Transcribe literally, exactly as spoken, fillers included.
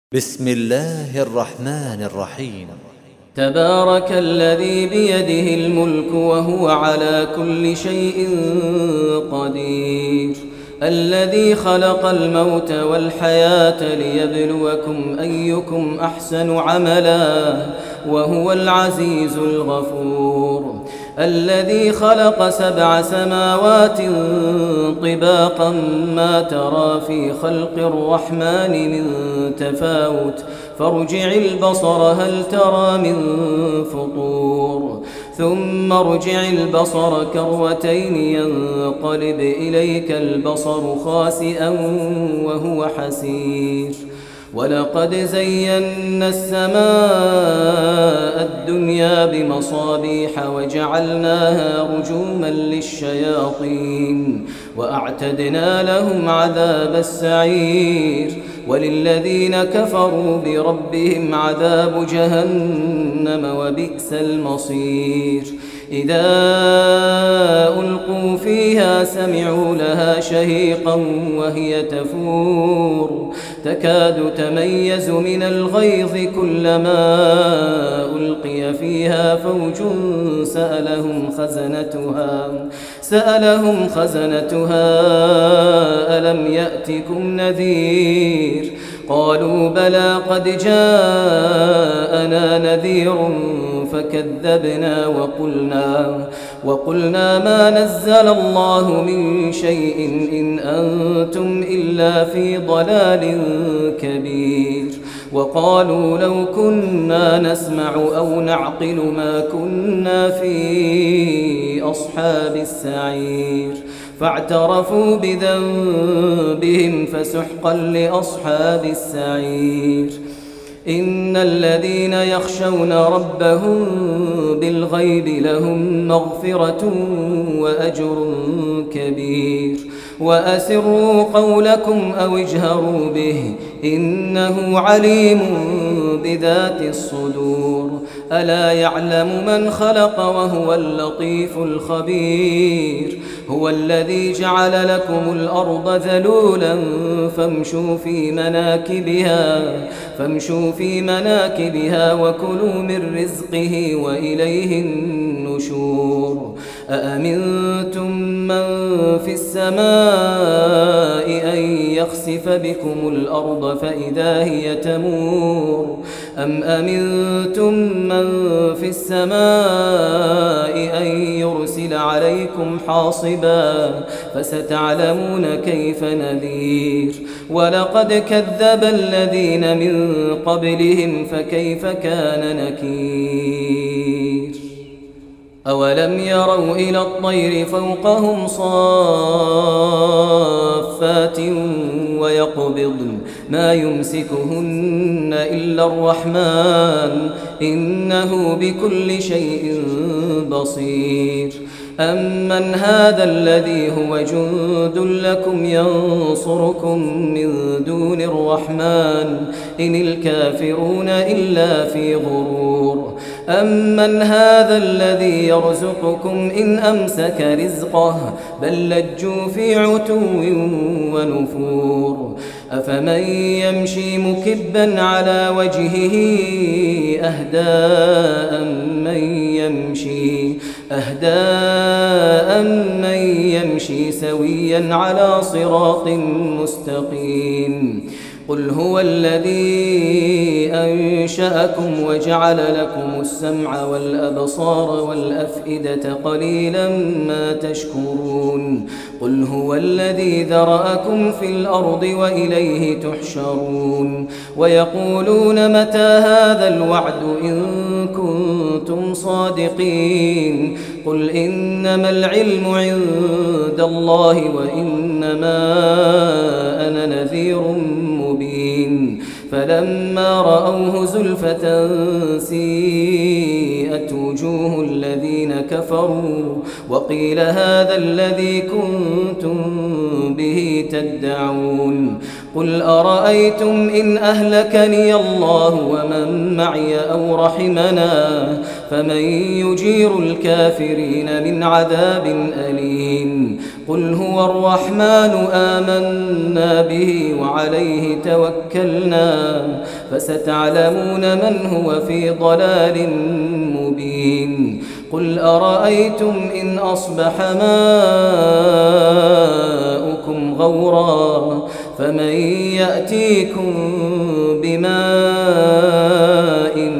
بسم الله الرحمن الرحيم. تبارك الذي بيده الملك وهو على كل شيء قدير، الذي خلق الموت والحياة ليبلوكم أيكم أحسن عملا وهو العزيز الغفور، الذي خلق سبع سماوات طباقا ما ترى في خلق الرحمن من تفاوت فارجع البصر هل ترى من فطور ثم ارجع البصر كرتين ينقلب إليك البصر خاسئا وهو حسير، ولقد زينا السماء الدنيا بمصابيح وجعلناها رجوما للشياطين وأعتدنا لهم عذاب السعير، وللذين كفروا بربهم عذاب جهنم وبئس المصير. إذا ألقوا فيها سمعوا لها شهيقا وهي تفور تكاد تميز من الغيظ كلما ألقي فيها فوج سألهم خزنتها سألهم خزنتها ألم يأتكم نذير قالوا بلى قد جاءنا نذير فكذبنا وقلنا وقلنا ما نزل الله من شيء إن أنتم إلا في ضلال كبير، وقالوا لو كنا نسمع أو نعقل ما كنا في أصحاب السعير، فاعترفوا بذنبهم فسحقا لأصحاب السعير. إن الذين يخشون ربهم بالغيب لهم مغفرة وأجر كبير، وأسروا قولكم أو اجهروا به إنه عليم بذات الصدور، ألا يعلم من خلق وهو اللطيف الخبير، هو الذي جعل لكم الأرض ذلولا فامشوا في مناكبها فامشوا في مناكبها وكلوا من رزقه وإليه النشور. أأمنتم من في السماء أن يخسف بكم الأرض فإذا هي تمور أم أمنتم من في السماء أن يرسل عليكم حاصبا فستعلمون كيف نذير. ولقد كذب الذين من قبلهم فكيف كان نكير. أولم يروا إلى الطير فوقهم صافات ويقبضن ما يمسكهن إلا الرحمن إنه بكل شيء بصير. أمن هذا الذي هو جند لكم ينصركم من دون الرحمن إن الكافرون إلا في غرور. أمن هذا الذي يرزقكم إن أمسك رزقه بل لجوا في عتو ونفور. أفمن يمشي مكبا على وجهه أهدى من يمشي أهدى من يمشي سويا على صراط مستقيم. قل هو الذي أنشأكم وجعل لكم السمع والأبصار والأفئدة قليلا ما تشكرون. قل هو الذي ذرأكم في الأرض وإليه تحشرون. ويقولون متى هذا الوعد إن كنتم صادقين. قل إنما العلم عند الله وإنما أنا نذير مبين. فلما رأوه زلفة سيئت وجوه الذين كفروا وقيل هذا الذي كنتم به تدعون. قل أرأيتم إن أهلكني الله ومن معي أو رحمنا فمن يجير الكافرين من عذاب أليم قل هو الرحمن آمنا به وعليه توكلنا فستعلمون من هو في ضلال مبين قل أرأيتم إن أصبح ماؤكم غورا فمن يأتيكم بماء